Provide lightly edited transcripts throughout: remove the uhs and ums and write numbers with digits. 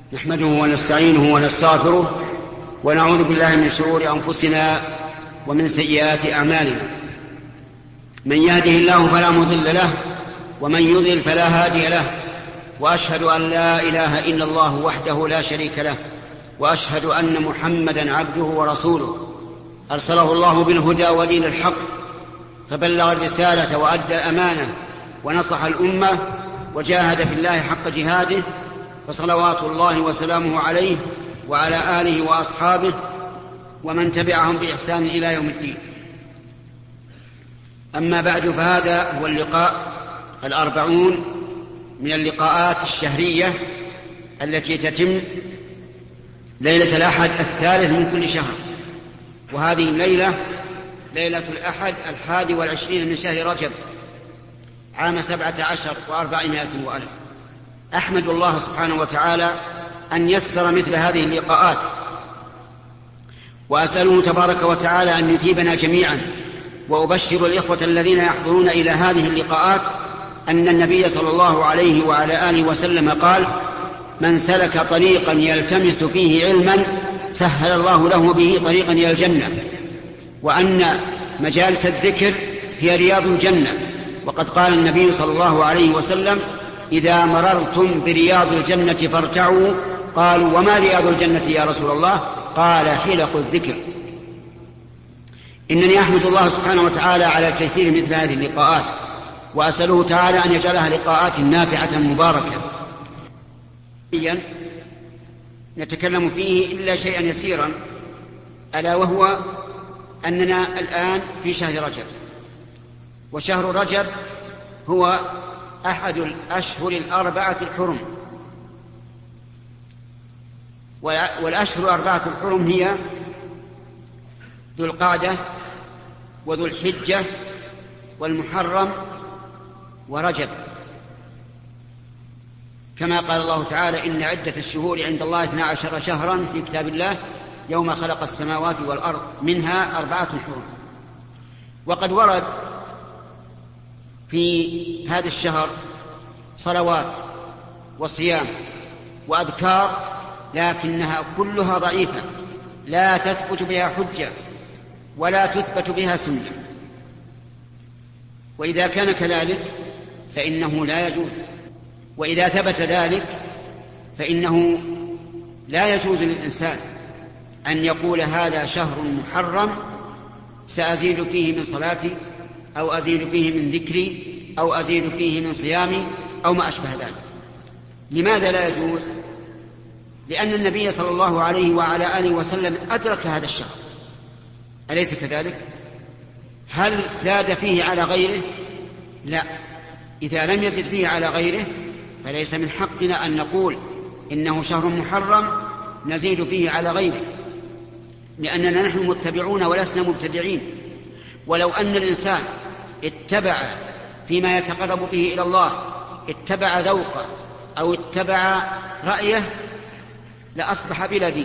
نحمده ونستعينه ونستغفره ونعوذ بالله من شرور أنفسنا ومن سيئات أعمالنا. من يهده الله فلا مضل له ومن يضلل فلا هادي له، وأشهد أن لا إله إلا الله وحده لا شريك له، وأشهد أن محمدا عبده ورسوله أرسله الله بالهدى ودين الحق فبلغ الرسالة وأدى الأمانة ونصح الأمة وجاهد في الله حق جهاده، فصلوات الله وسلامه عليه وعلى آله وأصحابه ومن تبعهم بإحسان إلى يوم الدين. أما بعد، فهذا هو اللقاء 40 من اللقاءات الشهرية التي تتم ليلة الأحد 3 من كل شهر، وهذه الليلة ليلة الأحد 21 من شهر رجب عام 17 و400 وألف. أحمد الله سبحانه وتعالى أن يسر مثل هذه اللقاءات، وأسأله تبارك وتعالى أن يثيبنا جميعا. وأبشر الإخوة الذين يحضرون إلى هذه اللقاءات أن النبي صلى الله عليه وعلى آله وسلم قال: من سلك طريقا يلتمس فيه علما سهل الله له به طريقا إلى الجنة، وأن مجالس الذكر هي رياض الجنة. وقد قال النبي صلى الله عليه وسلم: إذا مررتم برياض الجنة فارتعوا. قالوا: وما رياض الجنة يا رسول الله؟ قال: حلق الذكر. إنني أحمد الله سبحانه وتعالى على تيسير مثل هذه اللقاءات، وأسأله تعالى أن يجعلها لقاءات نافعة مباركة. نتكلم فيه إلا شيئا يسيرا، ألا وهو أننا الآن في شهر رجب، وشهر رجب هو أحد الأشهر 4 الحرم، والأشهر 4 الحرم هي ذو القعدة وذو الحجة والمحرم ورجب، كما قال الله تعالى: إن عدة الشهور عند الله 12 شهرا في كتاب الله يوم خلق السماوات والأرض منها 4 حرم. وقد ورد في هذا الشهر صلوات وصيام وأذكار، لكنها كلها ضعيفة، لا تثبت بها حجة ولا تثبت بها سنة. وإذا كان كذلك فإنه لا يجوز، وإذا ثبت ذلك فإنه لا يجوز للإنسان أن يقول: هذا شهر محرم سأزيد فيه من صلاتي، أو أزيد فيه من ذكري، أو أزيد فيه من صيامي، أو ما أشبه ذلك. لماذا لا يجوز؟ لأن النبي صلى الله عليه وعلى آله وسلم أدرك هذا الشهر، أليس كذلك؟ هل زاد فيه على غيره؟ لا. إذا لم يزد فيه على غيره فليس من حقنا أن نقول إنه شهر محرم نزيد فيه على غيره، لأننا نحن متبعون ولسنا مبتدعين. ولو أن الإنسان اتبع فيما يتقرب به إلى الله، اتبع ذوقه أو اتبع رأيه، لأصبح بلا دين،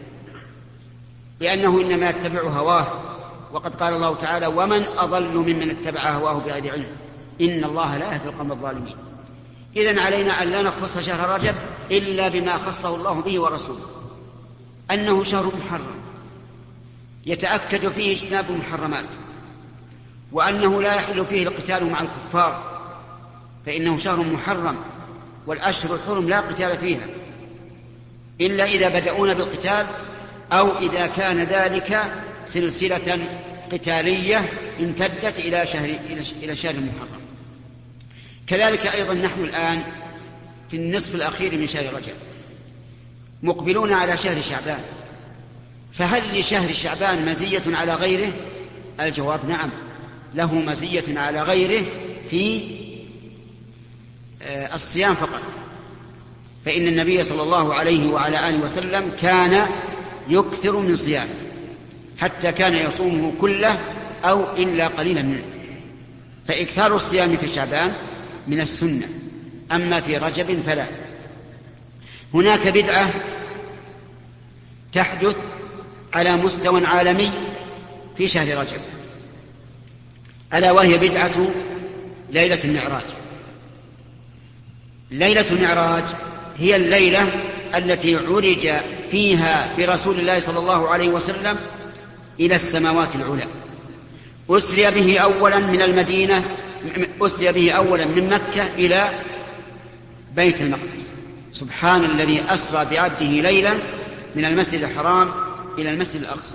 لأنه إنما يتبع هواه. وقد قال الله تعالى: ومن أضل ممن اتبع هواه بغير علم إن الله لا يهدي القوم الظالمين. إذن علينا أن لا نخص شهر رجب إلا بما خصه الله به ورسوله، أنه شهر محرم يتأكد فيه اجتناب المحرمات، وأنه لا يحل فيه القتال مع الكفار، فإنه شهر محرم، والأشهر الحرم لا قتال فيها إلا إذا بدأون بالقتال، أو إذا كان ذلك سلسلة قتالية امتدت إلى شهر محرم. كذلك أيضا نحن الآن في النصف الأخير من شهر رجب، مقبلون على شهر شعبان، فهل لشهر شعبان مزية على غيره؟ الجواب: نعم، له مزية على غيره في الصيام فقط، فإن النبي صلى الله عليه وعلى آله وسلم كان يكثر من صيامه، حتى كان يصومه كله أو إلا قليلا منه، فإكثار الصيام في شعبان من السنة، أما في رجب فلا. هناك بدعة تحدث على مستوى عالمي في شهر رجب، ألا وهي بدعة ليلة المعراج. ليلة المعراج هي الليلة التي عرج فيها برسول الله صلى الله عليه وسلم إلى السماوات العلى. أسري به أولا من مكة إلى بيت المقدس. سبحان الذي أسرى بعبده ليلا من المسجد الحرام إلى المسجد الأقصى،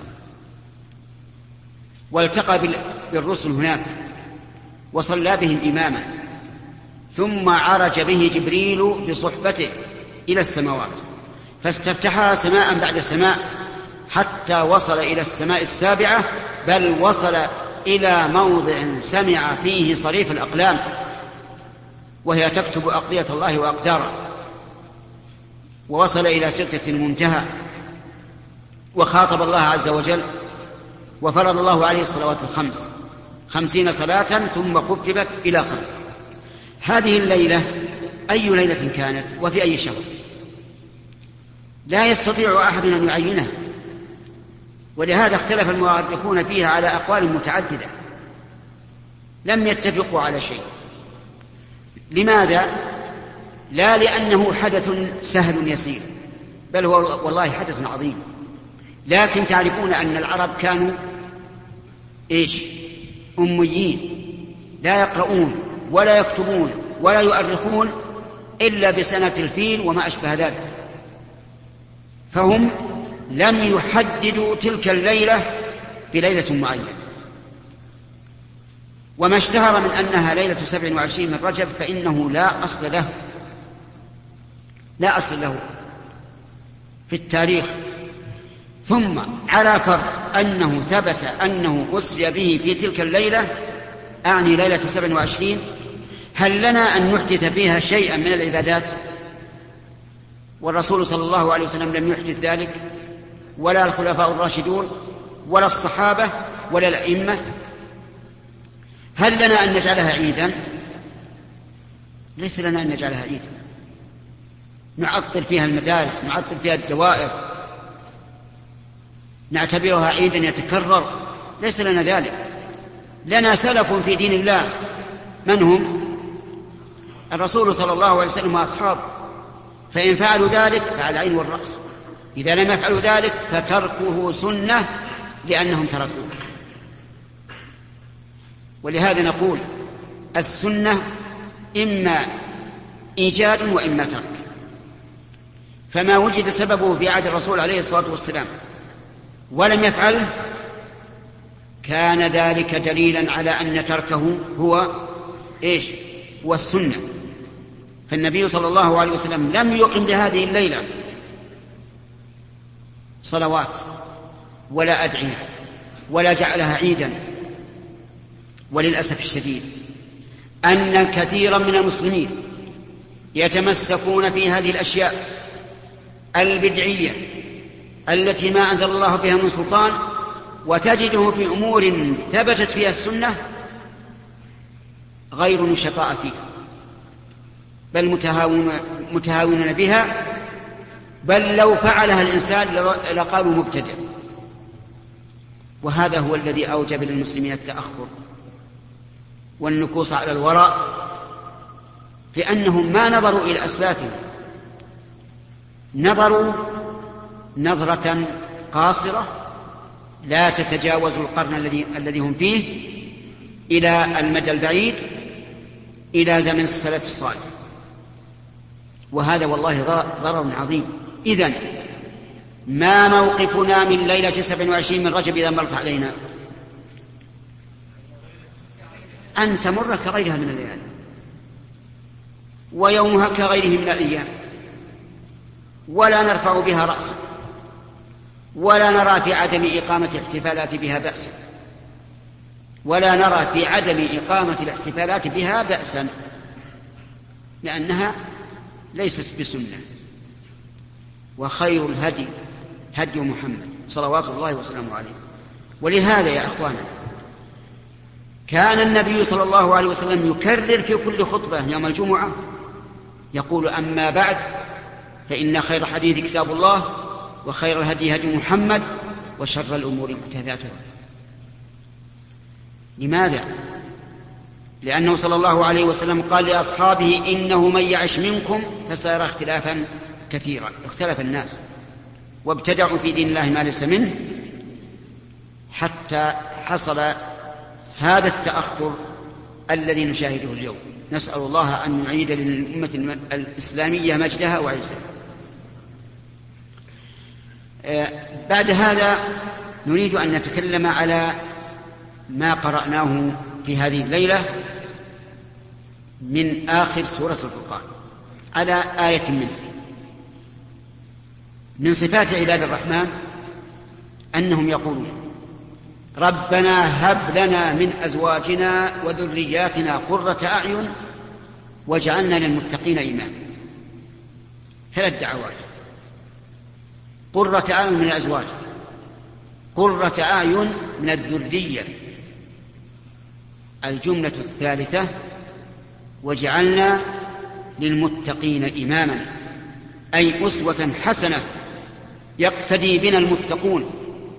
والتقى بالرسل هناك وصلى بهم إماما، ثم عرج به جبريل بصحبته إلى السماوات، فاستفتحها سماء بعد سماء حتى وصل إلى السماء السابعة، بل وصل إلى موضع سمع فيه صريف الأقلام وهي تكتب أقضية الله وأقداره، ووصل إلى سدرة المنتهى وخاطب الله عز وجل، وفرض الله عليه الصلوات 50 صلاة ثم خففت إلى 5. هذه الليلة أي ليلة كانت وفي أي شهر؟ لا يستطيع أحد أن يعينها، ولهذا اختلف المؤرخون فيها على أقوال متعددة، لم يتفقوا على شيء. لماذا؟ لا لأنه حدث سهل يسير، بل هو والله حدث عظيم، لكن تعرفون أن العرب كانوا أميين، لا يقرؤون ولا يكتبون ولا يؤرخون إلا بسنة الفيل وما أشبه ذلك، فهم لم يحددوا تلك الليلة بليلة معينة. وما اشتهر من أنها ليلة 27 من رجب فإنه لا أصل له في التاريخ. ثم على فرض أنه ثبت أنه أسري به في تلك الليلة، أعني ليلة 27، هل لنا أن نحدث فيها شيئا من العبادات؟ والرسول صلى الله عليه وسلم لم يحدث ذلك، ولا الخلفاء الراشدون ولا الصحابة ولا الأئمة. هل لنا أن نجعلها عيدا؟ ليس لنا أن نجعلها عيدا، نعطل فيها المدارس، نعطل فيها الدوائر، نعتبرها عيدا يتكرر، ليس لنا ذلك. لنا سلف في دين الله، من هم؟ الرسول صلى الله عليه وسلم وأصحابه، فإن فعلوا ذلك فعلى العين والرأس، إذا لم يفعلوا ذلك فتركه سنة لأنهم تركوه. ولهذا نقول السنة إما إيجاد وإما ترك، فما وجد سببه في عهد الرسول عليه الصلاة والسلام ولم يفعله كان ذلك دليلا على أن تركه هو هو السنة. فالنبي صلى الله عليه وسلم لم يقم لهذه الليلة صلوات ولا أدعية ولا جعلها عيدا. وللأسف الشديد أن كثيرا من المسلمين يتمسكون في هذه الأشياء البدعية التي ما أنزل الله بها من سلطان، وتجده في أمور ثبتت فيها السنة غير نشطاء فيها، بل متهاونون بها، بل لو فعلها الإنسان لقالوا مبتدع. وهذا هو الذي أوجب للمسلمين التأخر والنكوص على الوراء، لأنهم ما نظروا إلى أسلافهم، نظروا نظرة قاصرة لا تتجاوز القرن الذي هم فيه إلى المدى البعيد، إلى زمن السلف الصالح، وهذا والله ضرر عظيم. إذن ما موقفنا من ليلة 27 من رجب إذا مرت علينا؟ أن تمر كغيرها من الليالي، ويومها كغيره من الأيام، ولا نرفع بها رأسا، ولا نرى في عدم إقامة احتفالات بها بأسا، ولا نرى في عدم إقامة الاحتفالات بها بأسا، لأنها ليست بسنة. وخير الهدي هدي محمد صلوات الله وسلامه عليه. ولهذا يا أخوانا كان النبي صلى الله عليه وسلم يكرر في كل خطبة يوم الجمعة يقول: أما بعد فإن خير حديث كتاب الله، وخير الهدي هدي محمد، وشر الأمور محدثاتها. لماذا؟ لأنه صلى الله عليه وسلم قال لأصحابه: إنه من يعش منكم فسيرى اختلافا كثيرا، اختلف الناس وابتدعوا في دين الله ما ليس منه، حتى حصل هذا التأخر الذي نشاهده اليوم. نسأل الله أن يعيد للأمة الإسلامية مجدها وعزها. بعد هذا نريد أن نتكلم على ما قرأناه في هذه الليلة من آخر سورة الفرقان، على آية منه. من صفات عباد الرحمن أنهم يقولون: ربنا هب لنا من أزواجنا وذرياتنا قرة أعين واجعلنا للمتقين إماما. 3 دعوات: قرة أعين من الأزواج، قرة أعين من الذرية، الجملة الثالثة: واجعلنا للمتقين إماما، أي أسوة حسنة يقتدي بنا المتقون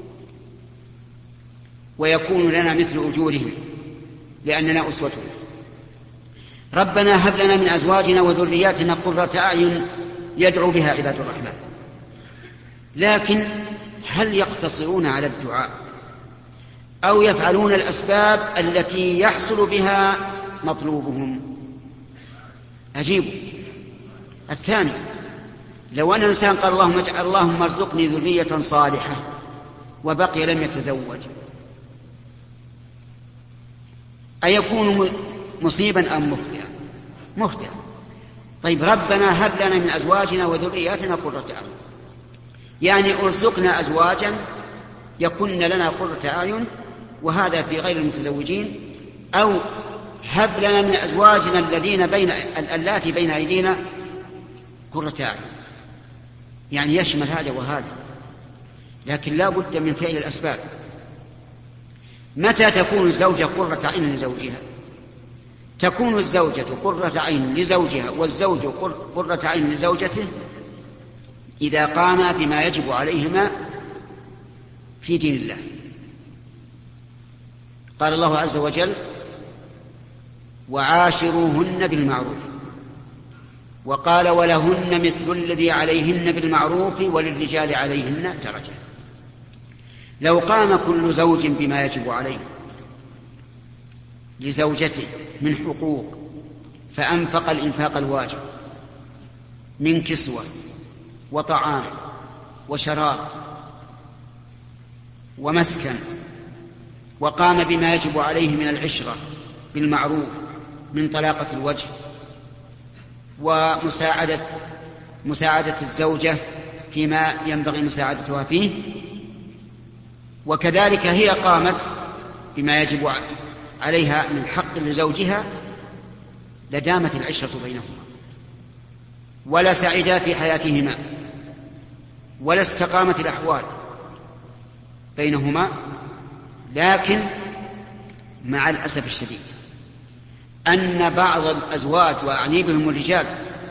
ويكون لنا مثل أجورهم لأننا أسوتهم. ربنا هب لنا من أزواجنا وذرياتنا قرة أعين يدعو بها عباد الرحمن، لكن هل يقتصرون على الدعاء أو يفعلون الأسباب التي يحصل بها مطلوبهم؟ أجيب. الثاني: لو أن الإنسان قال اللهم ارزقني ذرية صالحة وبقي لم يتزوج، أيكون مصيبا أم مخطئا؟ مخطئا. طيب، ربنا هب لنا من أزواجنا وذرياتنا قرة أعين، يعني ارزقنا أزواجا يكن لنا قرة أعين، وهذا في غير المتزوجين، أو هب لنا من أزواجنا اللاتي بين أيدينا قرة أعين، يعني يشمل هذا وهذا. لكن لا بد من فعل الأسباب. متى تكون الزوجة قرة عين لزوجها؟ تكون الزوجة قرة عين لزوجها والزوج قرة عين لزوجته إذا قاما بما يجب عليهما في دين الله. قال الله عز وجل: وعاشروهن بالمعروف، وقال: ولهن مثل الذي عليهن بالمعروف وللرجال عليهن درجة. لو قام كل زوج بما يجب عليه لزوجته من حقوق، فأنفق الإنفاق الواجب من كسوة وطعام وشراب ومسكن، وقام بما يجب عليه من العشرة بالمعروف من طلاقة الوجه ومساعدة الزوجة فيما ينبغي مساعدتها فيه، وكذلك هي قامت بما يجب عليها من حق لزوجها، لدامت العشرة بينهما ولا سعيدا في حياتهما ولا استقامت الأحوال بينهما. لكن مع الأسف الشديد أن بعض الأزواج وأعني بهم الرجال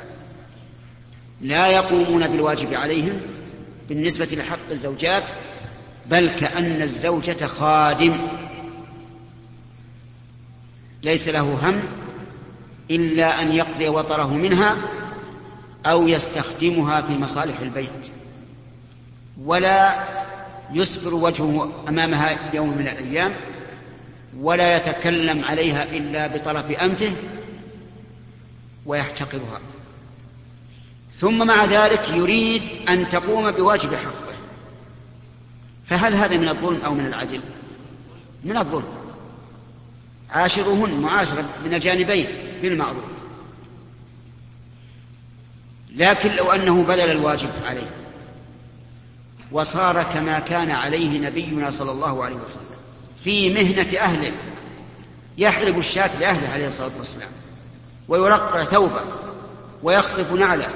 لا يقومون بالواجب عليهم بالنسبة لحق الزوجات، بل كأن الزوجة خادم ليس له هم إلا أن يقضي وطره منها أو يستخدمها في مصالح البيت، ولا يسفر وجهه أمامها يوم من الأيام، ولا يتكلم عليها إلا بطرف أنفه ويحتقرها، ثم مع ذلك يريد أن تقوم بواجب حقه. فهل هذا من الظلم أو من العدل؟ من الظلم. عاشروهن معاشرة من الجانبين بالمعروف. لكن لو أنه بذل الواجب عليه وصار كما كان عليه نبينا صلى الله عليه وسلم في مهنة أهله، يحلب الشاة لأهله عليه الصلاة والسلام، ويرقع ثوبه ويخصف نعله،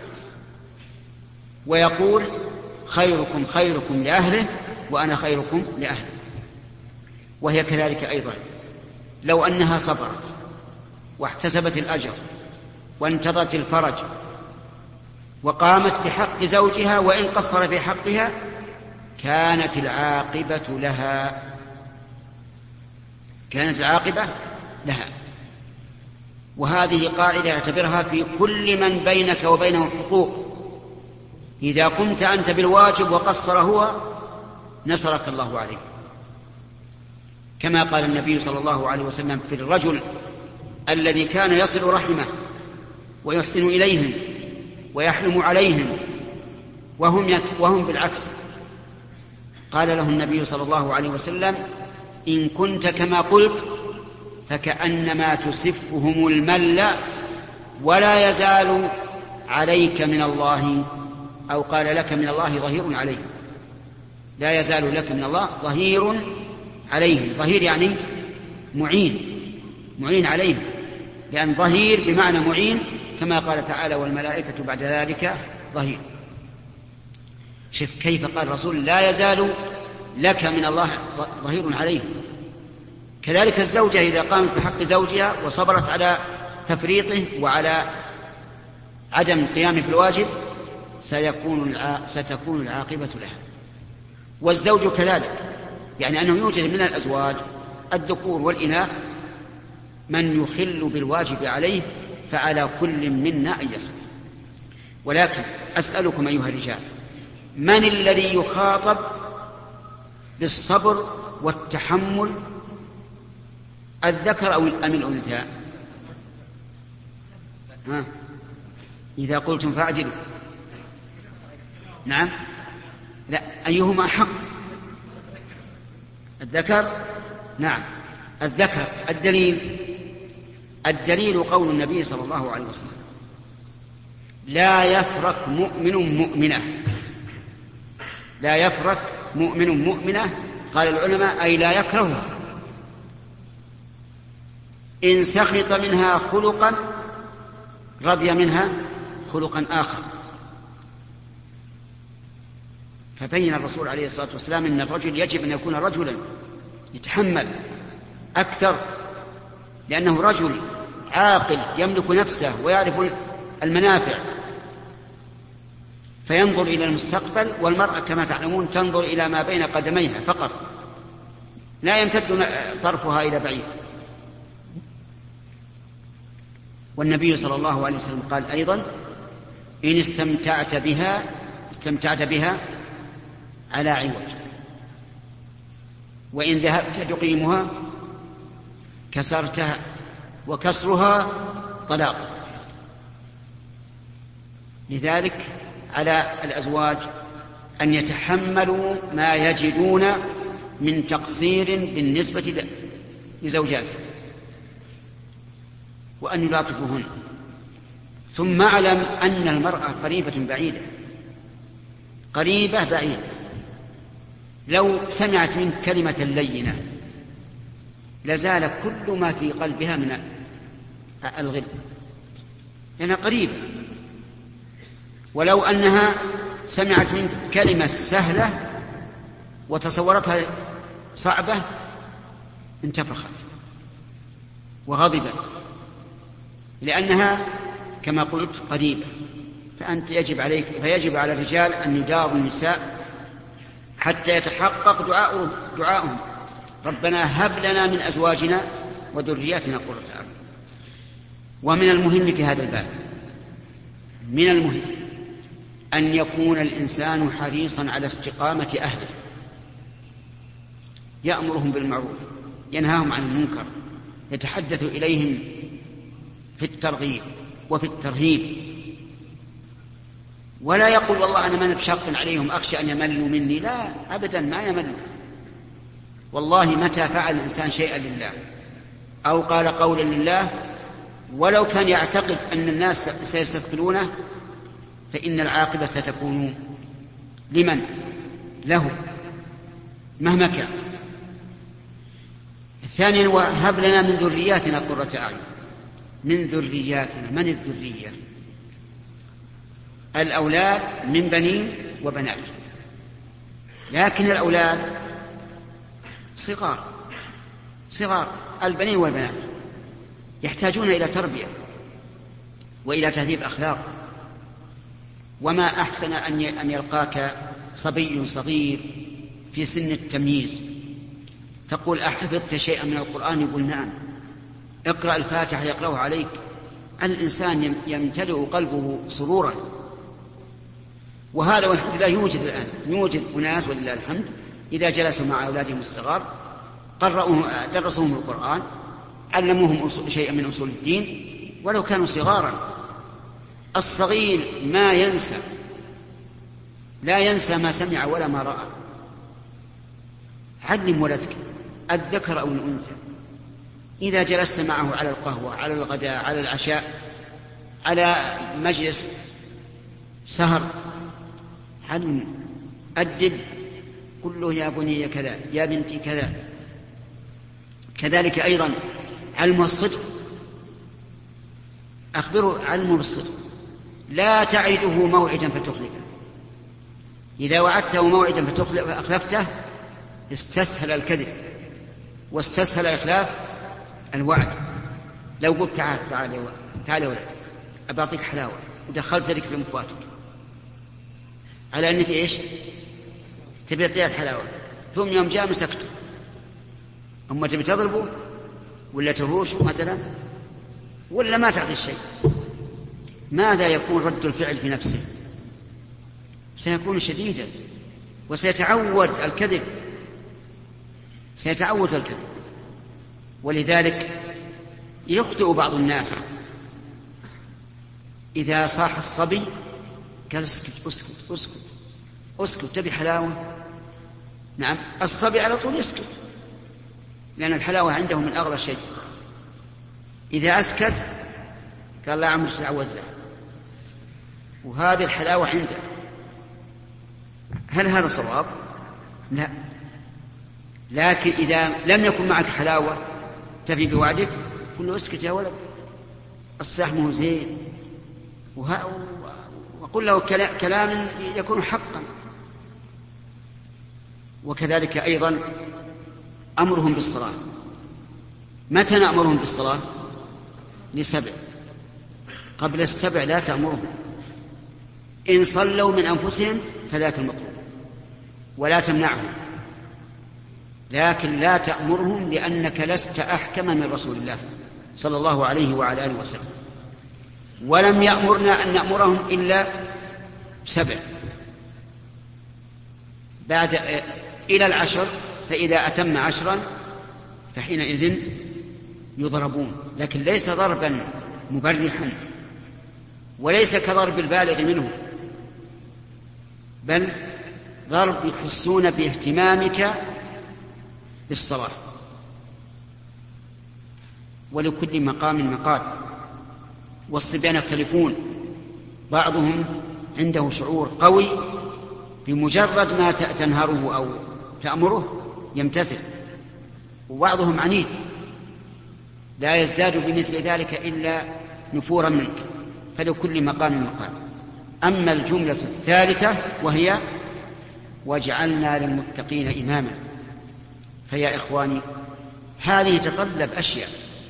ويقول: خيركم خيركم لأهله وأنا خيركم لأهله. وهي كذلك أيضا، لو أنها صبرت واحتسبت الأجر وانتظرت الفرج وقامت بحق زوجها وإن قصر في حقها، كانت العاقبة لها. وهذه قاعدة اعتبرها في كل من بينك وبينه حقوق، إذا قمت أنت بالواجب وقصر هو نصرك الله عليه، كما قال النبي صلى الله عليه وسلم في الرجل الذي كان يصل رحمه ويحسن إليهم ويحلم عليهم وهم بالعكس. قال له النبي صلى الله عليه وسلم: إن كنت كما قلت فكأنما تسفهم المل ولا يزال عليك من الله، أو قال لك من الله ظهير عليهم، لا يزال لك من الله ظهير عليهم. ظهير يعني معين عليهم، لأن ظهير بمعنى معين، كما قال تعالى: والملائكة بعد ذلك ظهير. شوف كيف قال الرسول: لا يزال لك من الله ظهير عليهم. كذلك الزوجة إذا قامت بحق زوجها وصبرت على تفريطه وعلى عدم قيامه بالواجب ستكون العاقبة لها. والزوج كذلك، يعني أنه يوجد من الأزواج الذكور والإناث من يخل بالواجب عليه، فعلى كل منا أن يصبر. ولكن أسألكم أيها الرجال، من الذي يخاطب بالصبر والتحمل، الذكر أم الأنثى؟ إذا قلتم فاعدلوا. نعم، لا، أيهما حق؟ الذكر. نعم الذكر. الدليل قول النبي صلى الله عليه وسلم: لا يفرق مؤمن مؤمنة. لا يفرق مؤمن مؤمنة، قال العلماء أي لا يكرهها، إن سخط منها خلقا رضي منها خلقا آخر. فبين الرسول عليه الصلاة والسلام أن الرجل يجب أن يكون رجلا يتحمل أكثر، لأنه رجل عاقل يملك نفسه ويعرف المنافع، فينظر إلى المستقبل. والمرأة كما تعلمون تنظر إلى ما بين قدميها فقط، لا يمتد طرفها إلى بعيد. والنبي صلى الله عليه وسلم قال أيضا: إن استمتعت بها على عوج، وإن ذهبت تقيمها كسرتها، وكسرها طلاق. لذلك على الأزواج أن يتحملوا ما يجدون من تقصير بالنسبة لزوجاتهم، وأن يلاطفوهن. ثم اعلم أن المرأة قريبة بعيدة. لو سمعت منك كلمة لينة لزال كل ما في قلبها من الغل، لأنها قريبة. ولو أنها سمعت منك كلمة سهلة وتصورتها صعبة انتفخت وغضبت، لأنها كما قلت قريبة. فيجب على الرجال أن يداروا النساء حتى يتحقق دعاؤهم: ربنا هب لنا من أزواجنا وذرياتنا قرة أعين. ومن المهم في هذا الباب، من المهم أن يكون الإنسان حريصا على استقامة أهله، يأمرهم بالمعروف، ينهاهم عن المنكر، يتحدث إليهم في الترغيب وفي الترهيب، ولا يقول والله أنا من بشق عليهم أخشى أن يملوا مني. لا أبدا، ما يملوا. والله متى فعل الإنسان شيئا لله أو قال قولا لله ولو كان يعتقد أن الناس سيستثقلونه، فإن العاقبة ستكون لمن؟ له مهما كان. ثانيا: وهب لنا من ذرياتنا قرة أعين. من ذرياتنا، من الذرية؟ الأولاد من بنين وبنات، لكن الأولاد صغار البنين والبنات يحتاجون إلى تربية وإلى تهذيب أخلاق. وما أحسن أن يلقاك صبي صغير في سن التمييز تقول: أحفظت شيئا من القرآن؟ يقول: نعم. اقرأ الفاتحة يقرأه عليك. الإنسان يمتلئ قلبه سرورا وهذا والحمد لله يوجد الآن، يوجد أناس ولله الحمد إذا جلسوا مع أولادهم الصغار درسوهم القرآن، علموهم شيئا من أصول الدين ولو كانوا صغارا. الصغير ما ينسى، لا ينسى ما سمع ولا ما رأى. علم ولدك الذكر أو الأنثى، إذا جلست معه على القهوة، على الغداء، على العشاء، على مجلس سهر، علم، أدب، قل له يا بني كذا، يا بنتي كذا. كذلك أيضا علم الصدق، أخبره علمه بالصدق، لا تعده موعدا فتخلفه. إذا وعدته موعدا فأخلفته استسهل الكذب واستسهل إخلاف الوعد. لو قلت تعال يا ولد أبعطيك حلاوة ودخلت لك في مخواتك على أنك إيش تبي تعطيها الحلاوة، ثم يوم جاء مسكته، أما تبي تضربه ولا تهوش مثلا ولا ما تعطي الشيء، ماذا يكون رد الفعل في نفسه؟ سيكون شديدا وسيتعود الكذب، سيتعود الكذب. ولذلك يخطئ بعض الناس إذا صاح الصبي قال اسكت اسكت اسكت اسكت تبي حلاوة. نعم، الصبي على طول يسكت لأن الحلاوة عنده من أغلى شيء. إذا أسكت قال لا عمري تعود له، وهذه الحلاوة عنده. هل هذا صواب؟ لا. لكن إذا لم يكن معك حلاوة تفي بوعدك قل له اسكت يا ولد الصح مو زين، وقل له كلام يكون حقا. وكذلك أيضا أمرهم بالصلاة. متى نأمرهم بالصلاة؟ ل7. قبل 7 لا تأمرهم. إن صلوا من أنفسهم فذاك المطلوب، ولا تمنعهم، لكن لا تأمرهم لأنك لست أحكم من رسول الله صلى الله عليه وعلى آله وسلم. ولم يأمرنا أن نأمرهم إلا 7 بعد إلى 10، فإذا أتم 10 فحينئذ يضربون، لكن ليس ضربا مبرحا وليس كضرب البالغ منه، بل ضرب يحسون باهتمامك بالصلاة. ولكل مقام مقال، والصبيان يختلفون، بعضهم عنده شعور قوي بمجرد ما تنهره أو تأمره يمتثل، وبعضهم عنيد لا يزداد بمثل ذلك إلا نفورا منك، فلكل مقام مقال. أما الجملة الثالثة وهي وجعلنا للمتقين إماما، فيا إخواني هذه تطلب أشياء.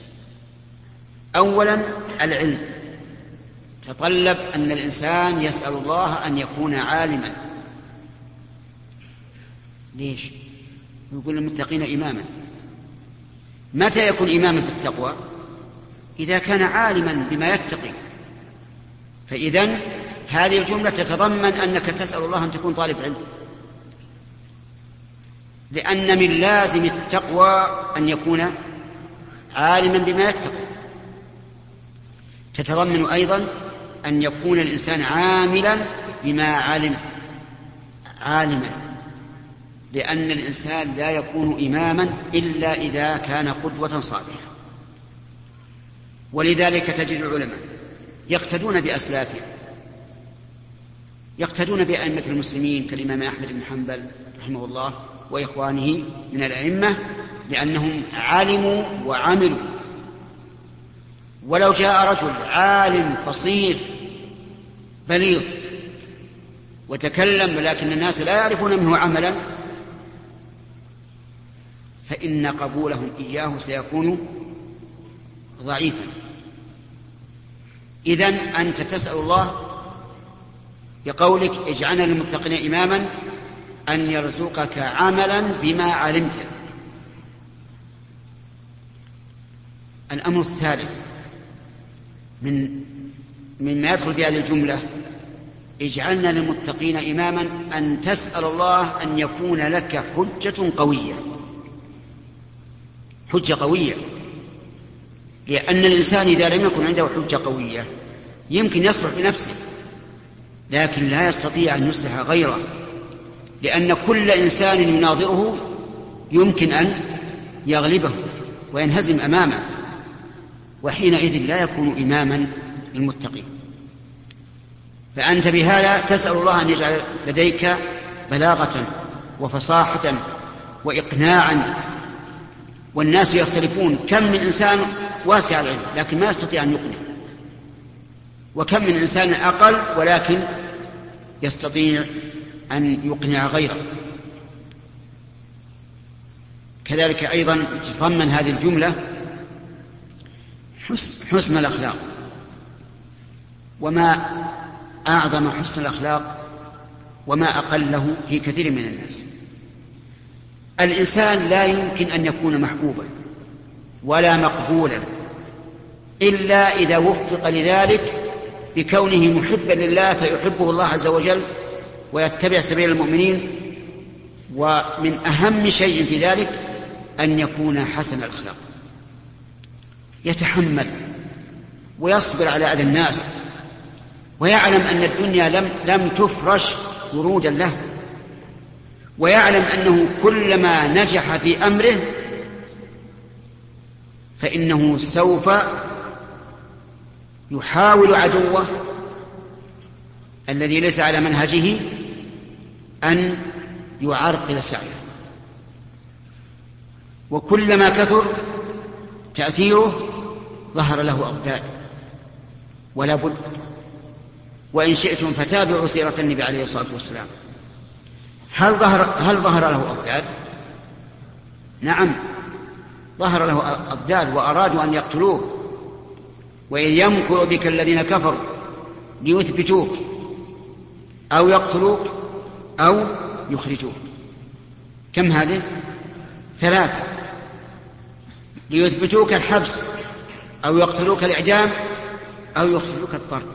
أولا العلم، تطلب أن الإنسان يسأل الله أن يكون عالما. ليش؟ يقول للمتقين إماما. متى يكون إماما في التقوى؟ إذا كان عالما بما يتقي. فإذن هذه الجملة تتضمن أنك تسأل الله أن تكون طالب علم، لأن من لازم التقوى أن يكون عالما بما يتقي. تتضمن أيضا أن يكون الإنسان عاملا بما علم، عالما، لأن الإنسان لا يكون إماما إلا إذا كان قدوة صالحة. ولذلك تجد العلماء يقتدون بأسلافهم، يقتدون بأئمة المسلمين كالإمام أحمد بن حنبل رحمه الله وإخوانه من الأئمة، لأنهم علموا وعملوا. ولو جاء رجل عالم فصيح بليغ وتكلم ولكن الناس لا يعرفون منه عملا، فإن قبولهم إياه سيكون ضعيفا. إذن أنت تسأل الله بقولك اجعلنا للمتقين إماما أن يرزقك عملا بما علمت. الأمر الثالث مما يدخل في هذه الجملة اجعلنا للمتقين إماما أن تسأل الله أن يكون لك حجة قوية، حجة قوية، لأن الإنسان إذا لم يكن عنده حجة قوية يمكن يصلح بنفسه لكن لا يستطيع أن يصلح غيره، لأن كل إنسان يناظره يمكن أن يغلبه وينهزم أمامه، وحينئذ لا يكون إماما للمتقين. فأنت بهذا تسأل الله أن يجعل لديك بلاغة وفصاحة وإقناعا، والناس يختلفون، كم من إنسان واسع العلم لكن ما يستطيع أن يقنع، وكم من إنسان أقل ولكن يستطيع أن يقنع غيره. كذلك أيضا تتضمن هذه الجملة حسن الأخلاق، وما أعظم حسن الأخلاق وما أقله في كثير من الناس. الإنسان لا يمكن أن يكون محبوبا ولا مقبولا إلا إذا وفق لذلك بكونه محبا لله فيحبه الله عز وجل ويتبع سبيل المؤمنين. ومن أهم شيء في ذلك أن يكون حسن الأخلاق، يتحمل ويصبر على أذى الناس، ويعلم أن الدنيا لم تفرش ورودا له، ويعلم أنه كلما نجح في أمره فإنه سوف يحاول عدوه الذي ليس على منهجه أن يعرقل سعيه، وكلما كثر تأثيره ظهر له أضداد ولا بد. وإن شئتم فتابعوا سيرة النبي عليه الصلاة والسلام. هل ظهر له أضداد؟ نعم، ظهر له أضداد وأرادوا أن يقتلوه، وإذ يمكر بك الذين كفروا ليثبتوك أو يقتلوك أو يخرجوك. كم هذه؟ 3: ليثبتوك الحبس أو يقتلوك الإعدام أو يقتلوك الطرد.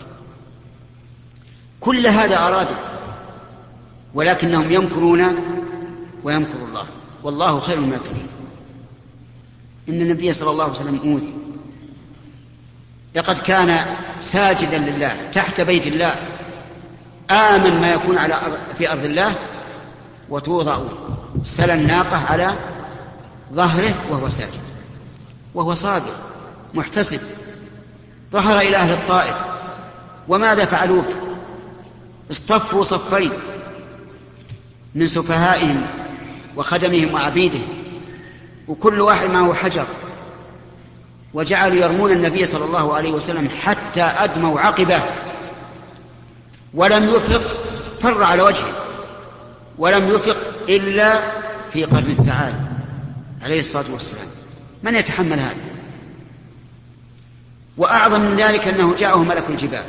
كل هذا أرادوا، ولكنهم يمكرون ويمكر الله والله خير الماكرين. إن النبي صلى الله عليه وسلم أوذي، لقد كان ساجدا لله تحت بيت الله آمن ما يكون في أرض الله، وتوضع سل الناقة على ظهره وهو ساجد وهو صابر محتسب. ظهر إلى أهل الطائف، وماذا فعلوا؟ اصطفوا صفين من سفهائهم وخدمهم وعبيدهم، وكل واحد معه حجر، وجعلوا يرمون النبي صلى الله عليه وسلم حتى أدموا عقبه، ولم يفق، فر على وجهه ولم يفق إلا في قرن الثعالب عليه الصلاة والسلام. من يتحمل هذا؟ وأعظم من ذلك أنه جاءه ملك الجبال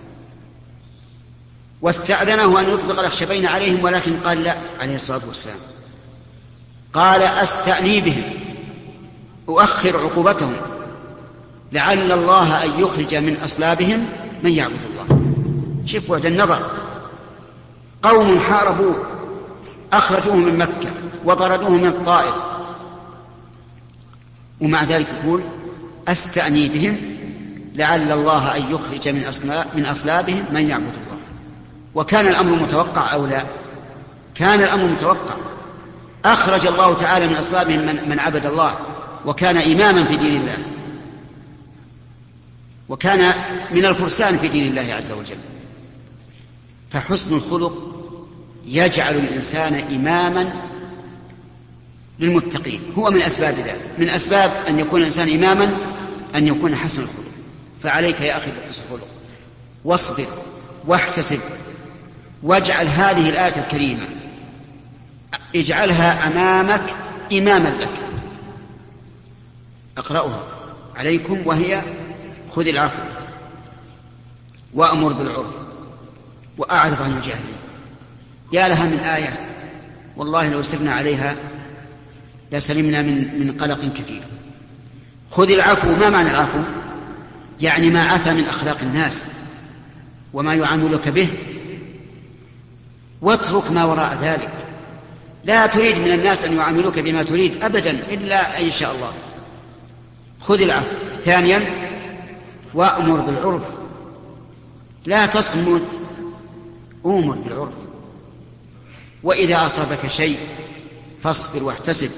واستأذنه أن يطبق الأخشبين عليهم، ولكن قال لا عليه الصلاة والسلام، قال أستأني بهم، أؤخر عقوبتهم لعل الله أن يخرج من أصلابهم من يعبد الله. شوف بعد النظر، قوم حاربوه أخرجوه من مكة وطردوه من الطائف، ومع ذلك يقول أستأني بهم لعل الله أن يخرج من أصلابهم من يعبد الله. وكان الأمر متوقع أو لا؟ كان الأمر متوقع. أخرج الله تعالى من أصلابهم من عبد الله وكان إماما في دين الله، وكان من الفرسان في دين الله عز وجل. فحسن الخلق يجعل الإنسان إماما للمتقين، هو من أسباب ذلك، من أسباب أن يكون الإنسان إماما أن يكون حسن الخلق. فعليك يا أخي بحسن الخلق، واصبر واحتسب، واجعل هذه الآية الكريمة اجعلها أمامك إماما لك، أقرأها عليكم، وهي خذ العفو وأمر بالعرف وأعرض عن الجاهلين. يا لها من آية، والله لو سرنا عليها لسلمنا من قلق كثير. خذ العفو. ما معنى العفو؟ يعني ما عفى من أخلاق الناس وما يعاملك به واترك ما وراء ذلك. لا تريد من الناس أن يعاملوك بما تريد أبدا إلا إن شاء الله. خذ العفو. ثانيا وأمر بالعرف، لا تصمت، أمر بالعرف. وإذا أصابك شيء فاصبر واحتسب.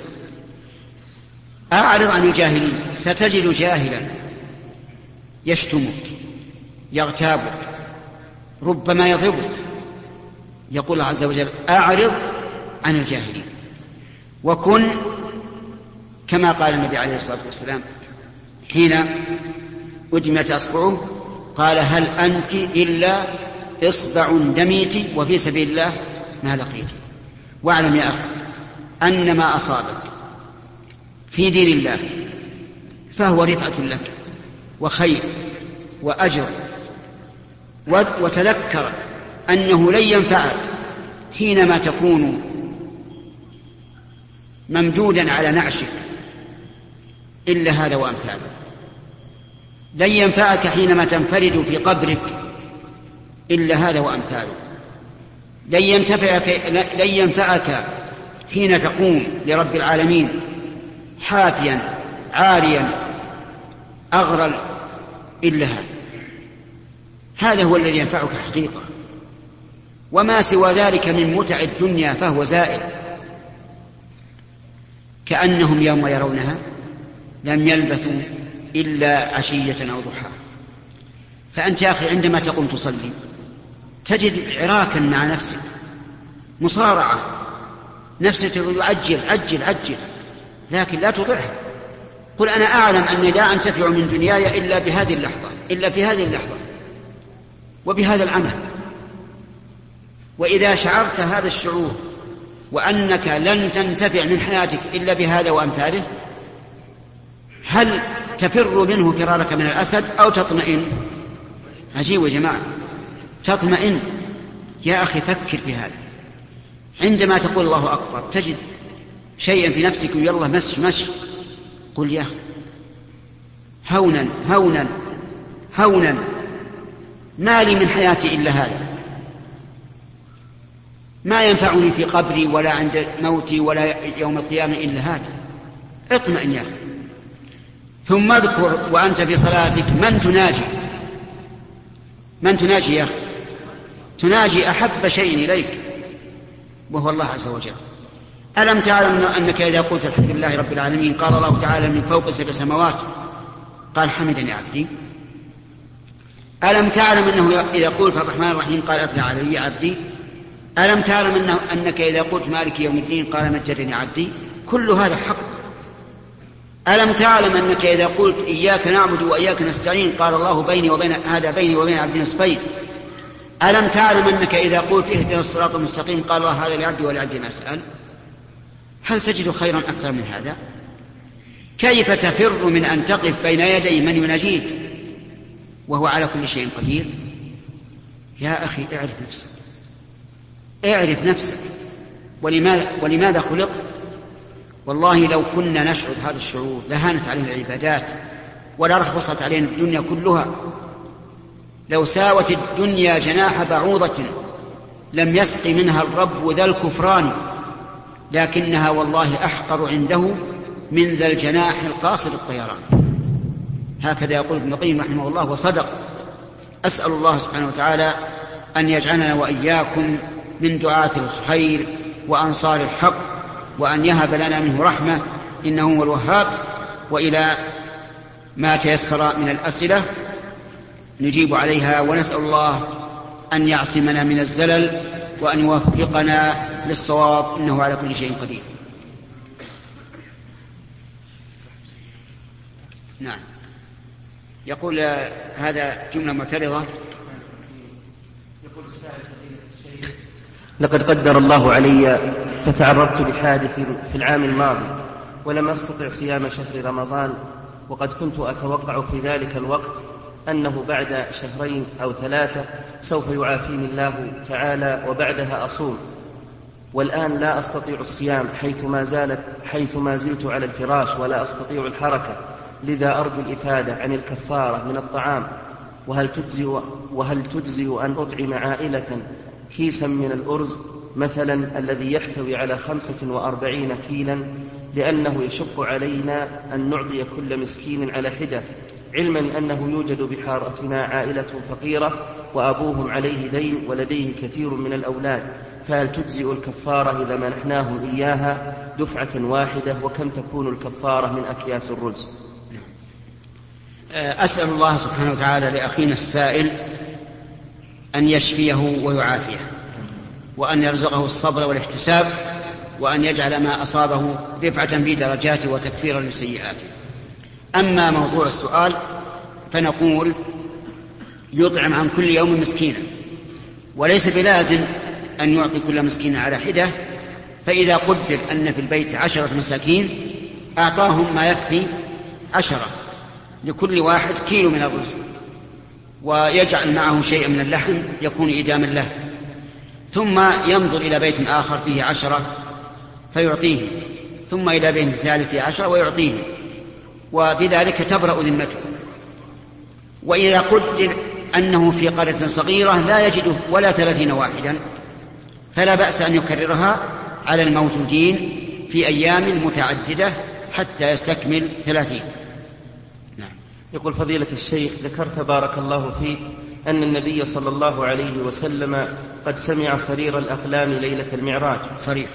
أعرض عن الجاهلين. ستجد جاهلا يشتمك يغتابك ربما يضربك. يقول الله عز وجل أعرض عن الجاهلين وكن كما قال النبي عليه الصلاة والسلام حين أدمت أصبعه قال هل أنت إلا إصبع دميت وفي سبيل الله ما لقيت. واعلم يا أخي أن ما أصابك في دين الله فهو رفعة لك وخير وأجر. وتذكر أنه لن ينفعك حينما تكون ممدودا على نعشك إلا هذا وأمثاله. لن ينفعك حينما تنفرد في قبرك إلا هذا وأمثاله. لن ينفعك حين تقوم لرب العالمين حافيا عاريا أغرل إلا هذا هو الذي ينفعك حقيقة. وما سوى ذلك من متع الدنيا فهو زائل. كأنهم يوم يرونها لم يلبثوا إلا عشية أو ضحاها. فأنت يا أخي عندما تقوم تصلي تجد عراكا مع نفسك، مصارعة، نفسك تقول عجل عجل عجل، لكن لا تطعها. قل أنا أعلم أني لا أنتفع من دنياي إلا بهذه اللحظة، إلا في هذه اللحظة وبهذا العمل. وإذا شعرت هذا الشعور وأنك لن تنتفع من حياتك إلا بهذا وأمثاله، هل تفر منه فرارك من الأسد أو تطمئن؟ عجيب يا جماعة، تطمئن. يا أخي فكر في هذا. عندما تقول الله أكبر تجد شيئا في نفسك يلا مشي قل يا أخي هونا هونا هونا، ما لي من حياتي إلا هذا، ما ينفعني في قبري ولا عند موتي ولا يوم القيامة إلا هذا. اطمئن يا أخي. ثم اذكر وأنت في صلاتك من تناجي يا أخي؟ تناجي أحب شيء إليك وهو الله عز وجل. ألم تعلم أنك إذا قلت الحمد لله رب العالمين قال الله تعالى من فوق 7 سماوات قال حمدني عبدي؟ ألم تعلم أنه إذا قلت الرحمن الرحيم قال أثنى علي عبدي؟ ألم تعلم أنك إذا قلت مالك يوم الدين قال مجدني عبدي؟ كل هذا حق. ألم تعلم أنك إذا قلت إياك نعبد وإياك نستعين قال الله بيني وبين عبدي نصفين؟ ألم تعلم أنك إذا قلت اهدنا الصراط المستقيم قال الله هذا لعبدي ولعبدي ما سأل؟ هل تجد خيرا أكثر من هذا؟ كيف تفر من أن تقف بين يدي من يناجيك وهو على كل شيء قدير؟ يا أخي اعرف نفسك ولماذا خلقت. والله لو كنا نشعر هذا الشعور لهانت علينا العبادات ولا رخصت علينا الدنيا كلها. لو ساوت الدنيا جناح بعوضة لم يسق منها الرب ذا الكفران، لكنها والله أحقر عنده من ذا الجناح القاصر الطيران. هكذا يقول ابن القيم رحمه الله وصدق. أسأل الله سبحانه وتعالى أن يجعلنا وإياكم من دعاة الخير وأنصار الحق، وأن يهب لنا منه رحمة إنه هو الوهاب. وإلى ما تيسر من الأسئلة نجيب عليها، ونسأل الله أن يعصمنا من الزلل وأن يوفقنا للصواب إنه على كل شيء قدير. نعم. يقول هذا جملة معترضة. يقول السائل لقد قدر الله علي فتعرضت لحادث في العام الماضي ولم أستطع صيام شهر رمضان، وقد كنت أتوقع في ذلك الوقت أنه بعد 2 أو 3 سوف يعافيني الله تعالى وبعدها أصوم، والآن لا أستطيع الصيام حيث ما زلت على الفراش ولا أستطيع الحركة، لذا أرجو الإفادة عن الكفارة من الطعام، وهل تجزئ أن أطعم عائلة كيسا من الأرز مثلا الذي يحتوي على 45 كيلا، لأنه يشق علينا أن نعطي كل مسكين على حدة، علما أنه يوجد بحارتنا عائلة فقيرة وأبوهم عليه دين ولديه كثير من الأولاد، فهل تجزئ الكفارة إذا منحناهم إياها دفعة واحدة؟ وكم تكون الكفارة من أكياس الرز؟ أسأل الله سبحانه وتعالى لأخينا السائل أن يشفيه ويعافيه، وأن يرزقه الصبر والاحتساب، وأن يجعل ما أصابه رفعة في درجاته وتكفيرا لسيئاته. أما موضوع السؤال فنقول يطعم عن كل يوم مسكينا، وليس بلازم أن يعطي كل مسكين على حدة، فإذا قدر أن في البيت 10 مساكين أعطاهم ما يكفي 10، لكل واحد كيلو من الرز، ويجعل معه شيئا من اللحم يكون إداما له، ثم ينظر إلى بيت آخر فيه 10 فيعطيه، ثم إلى بيت ثالث 10 ويعطيه، وبذلك تبرأ ذمته. وإذا قدر أنه في قرية صغيرة لا يجد ولا 30 واحدا، فلا بأس أن يكررها على الموجودين في أيام متعددة حتى يستكمل 30. نعم. يقول فضيلة الشيخ، ذكرت بارك الله فيك أن النبي صلى الله عليه وسلم قد سمع صرير الأقلام ليلة المعراج. صريف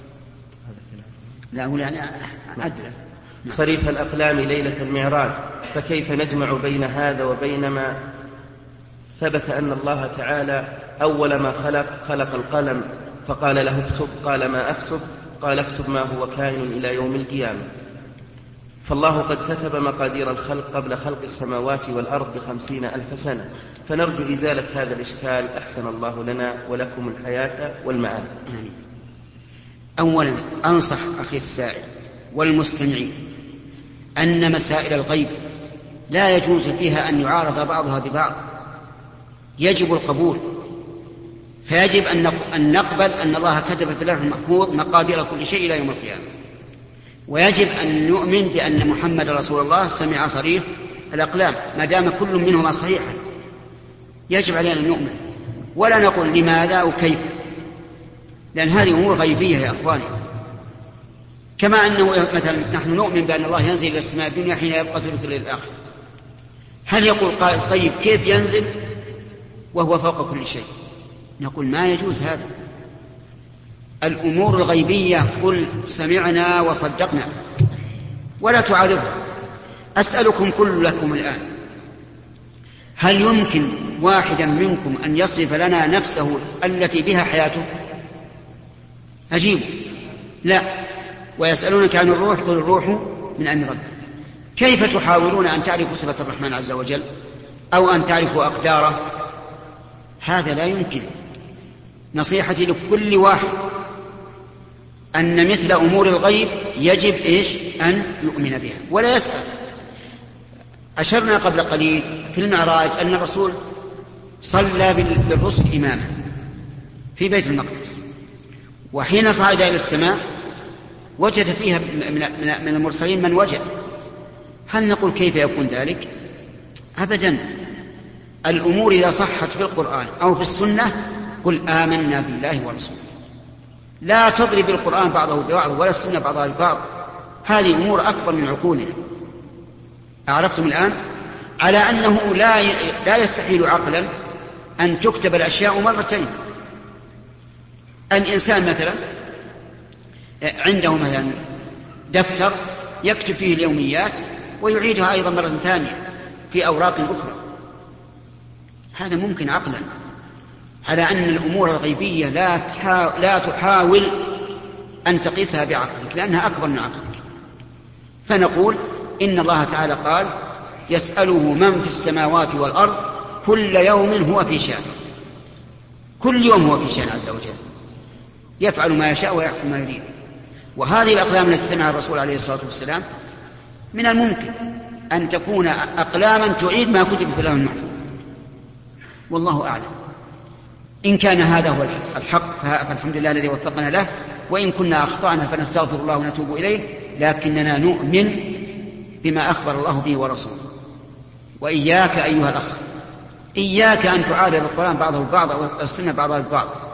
لا أقول أنا أدري صريف الأقلام ليلة المعراج، فكيف نجمع بين هذا وبين ما ثبت أن الله تعالى أول ما خلق القلم فقال له اكتب، قال ما أكتب، قال اكتب ما هو كائن إلى يوم القيامة، فالله قد كتب مقادير الخلق قبل خلق السماوات والأرض ب50,000 سنة، فنرجو إزالة هذا الإشكال، أحسن الله لنا ولكم الحياة والمآل. أولا أنصح أخي السائل والمستمعين أن مسائل الغيب لا يجوز فيها أن يعارض بعضها ببعض، يجب القبول، فيجب أن نقبل أن الله كتب في اللوح المحفوظ مقادير كل شيء إلى يوم القيامة، ويجب أن نؤمن بأن محمد رسول الله سمع صريف الأقلام ما دام كل منهما صحيحا، يجب علينا أن نؤمن ولا نقول لماذا أو كيف، لأن هذه أمور غيبية يا أخواني. كما أنه مثلا نحن نؤمن بأن الله ينزل إلى السماء الدنيا حين يبقى ثلث الليل الآخر، هل يقول قائل طيب كيف ينزل وهو فوق كل شيء؟ نقول ما يجوز هذا. الأمور الغيبية قل سمعنا وصدقنا ولا تعارضها. أسألكم كلكم الآن، هل يمكن واحدا منكم أن يصف لنا نفسه التي بها حياته؟ أجيبوا لا. ويسألونك عن الروح قل الروح من أمر ربك. كيف تحاولون أن تعرفوا صفة الرحمن عز وجل أو أن تعرفوا أقداره؟ هذا لا يمكن. نصيحتي لكل واحد أن مثل أمور الغيب يجب أن يؤمن بها ولا يسأل. أشرنا قبل قليل في المعراج أن الرسول صلى بالرسل إماما في بيت المقدس، وحين صعد إلى السماء وجد فيها من المرسلين من وجد. هل نقول كيف يكون ذلك؟ أبدا. الأمور إذا صحت في القرآن أو في السنة قل آمنا بالله ورسوله، لا تضرب القرآن بعضه ببعض ولا السنة بعضها ببعض، هذه أمور أكبر من عقولنا. أعرفتم الآن على أنه لا يستحيل عقلا أن تكتب الأشياء مرتين. الإنسان مثلا عنده مثلا دفتر يكتب فيه اليوميات ويعيدها أيضا مرة ثانية في أوراق أخرى، هذا ممكن عقلا. على أن الأمور الغيبية لا تحاول أن تقيسها بعقلك لأنها أكبر من عقلك. فنقول إن الله تعالى قال يسأله من في السماوات والأرض كل يوم هو في شأن، كل يوم هو في شأن عز وجل، يفعل ما يشاء ويحكم ما يريد. وهذه الأقلام التي سمعها الرسول عليه الصلاة والسلام من الممكن أن تكون أقلاما تعيد ما كتب في اللوح المحفوظ، والله أعلم. إن كان هذا هو الحق فالحمد لله الذي وفقنا له، وإن كنا أخطأنا فنستغفر الله ونتوب إليه، لكننا نؤمن بما أخبر الله به ورسوله. وإياك أيها الأخ، إياك أن تعارض القرآن بعضه ببعض أو السنة بعضها ببعض،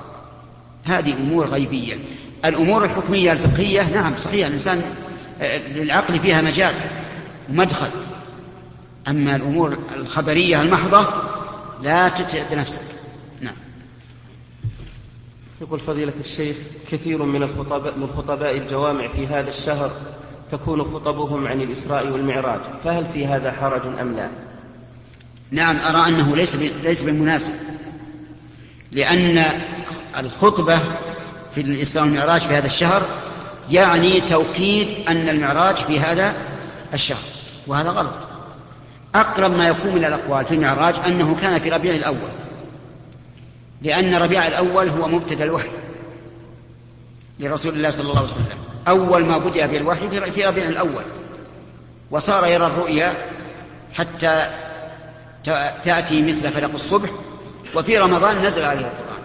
هذه أمور غيبية. الأمور الحكمية الفقهية نعم صحيح الإنسان للعقل فيها مجال ومدخل، أما الأمور الخبرية المحضة لا تتعب بنفسك. نعم. يقول فضيلة الشيخ كثير من خطباء الجوامع في هذا الشهر تكون خطبهم عن الإسراء والمعراج، فهل في هذا حرج أم لا؟ نعم أرى أنه ليس بالمناسب، لأن الخطبة في الإسراء والمعراج في هذا الشهر يعني توكيد أن المعراج في هذا الشهر، وهذا غلط. أقرب ما يكون من الأقوال في المعراج أنه كان في ربيع الأول، لأن ربيع الأول هو مبتدأ الوحي لرسول الله صلى الله عليه وسلم، أول ما بدأ بالوحي في ربيع الأول، وصار يرى الرؤيا حتى تأتي مثل فلق الصبح، وفي رمضان نزل عليه القرآن.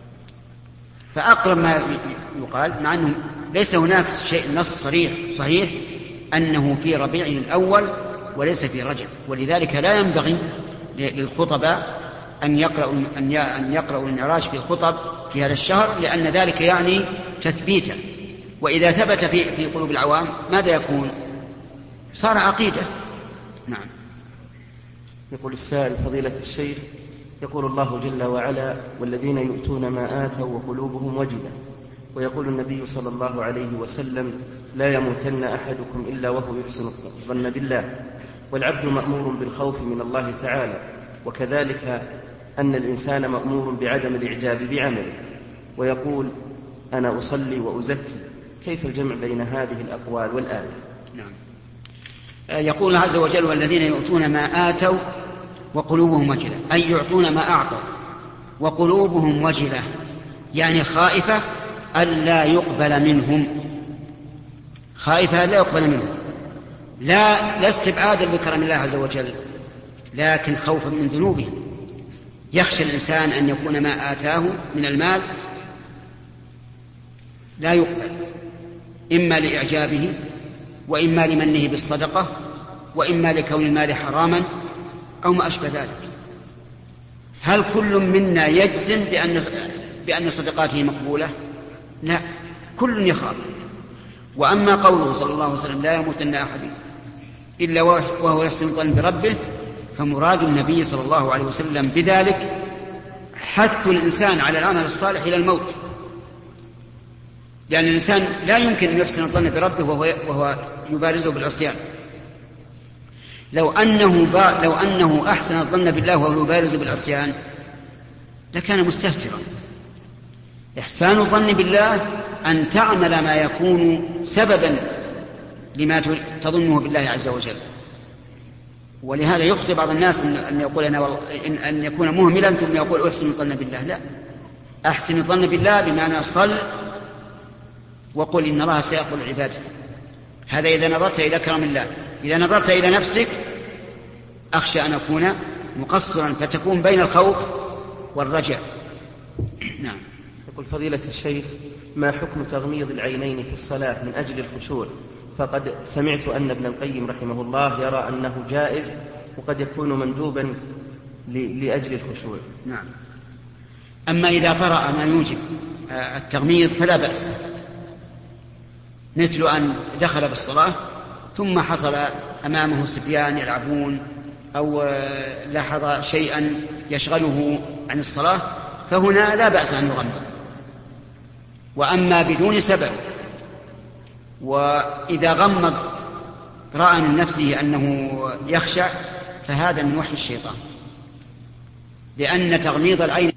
فأقرب ما يقال، مع أنه ليس هناك شيء نص صحيح أنه في ربيع الأول وليس في رجب، ولذلك لا ينبغي للخطباء أن يقرأوا المعراج في الخطب في هذا الشهر، لأن ذلك يعني تثبيتا، وإذا ثبت في قلوب العوام ماذا يكون؟ صار عقيدة. نعم. يقول السائل فضيلة الشيخ، يقول الله جل وعلا والذين يؤتون ما آتوا وقلوبهم وجلة، ويقول النبي صلى الله عليه وسلم لا يموتن أحدكم إلا وهو يحسن الظن بالله، والعبد مأمور بالخوف من الله تعالى، وكذلك أن الإنسان مأمور بعدم الإعجاب بعمله، ويقول أنا أصلي وأزكي، كيف الجمع بين هذه الأقوال والآية؟ نعم. يقول عز وجل والذين يؤتون ما آتوا وقلوبهم وجلة، أي يعطون ما أعطوا وقلوبهم وجلة، يعني خائفة ألا يقبل منهم، خائفة ألا يقبل منهم، لا استبعادا بكرم الله عز وجل، لكن خوفا من ذنوبهم. يخشى الإنسان أن يكون ما آتاه من المال لا يقبل، إما لإعجابه، وإما لمنه بالصدقة، وإما لكون المال حراما أو ما أشبه ذلك. هل كل منا يجزم بأن صدقاته مقبولة؟ لا، كل يخاف. وأما قوله صلى الله عليه وسلم لا يموتن أحد إلا وهو يحسن الظن بربه، فمراد النبي صلى الله عليه وسلم بذلك حث الإنسان على العمل الصالح إلى الموت، لأن الإنسان لا يمكن أن يحسن الظن بربه وهو يبارزه بالعصيان. لو أنه أحسن الظن بالله وهو يبارز بالعصيان لكان مستهترا. إحسان الظن بالله أن تعمل ما يكون سببا لما تظنه بالله عز وجل. ولهذا يخطئ بعض الناس أن يقول أن يكون مهملا ثم يقول أحسن الظن بالله. لا، أحسن الظن بالله بمعنى صل وقل إن الله سيقبل عبادته. هذا إذا نظرت إلى كرم الله. إذا نظرت إلى نفسك أخشى أن أكون مقصرا، فتكون بين الخوف والرجاء. نعم. يقول فضيلة الشيخ ما حكم تغميض العينين في الصلاة من أجل الخشوع؟ فقد سمعت أن ابن القيم رحمه الله يرى أنه جائز وقد يكون مندوبا لأجل الخشوع. نعم. أما إذا طرأ ما يوجب التغميض فلا بأس، مثل أن دخل بالصلاة ثم حصل أمامه صبيان يلعبون أو لاحظ شيئا يشغله عن الصلاة، فهنا لا بأس أن يغمض. وأما بدون سبب، وإذا غمض رأى من نفسه أنه يخشع، فهذا من وحي الشيطان، لأن تغميض العين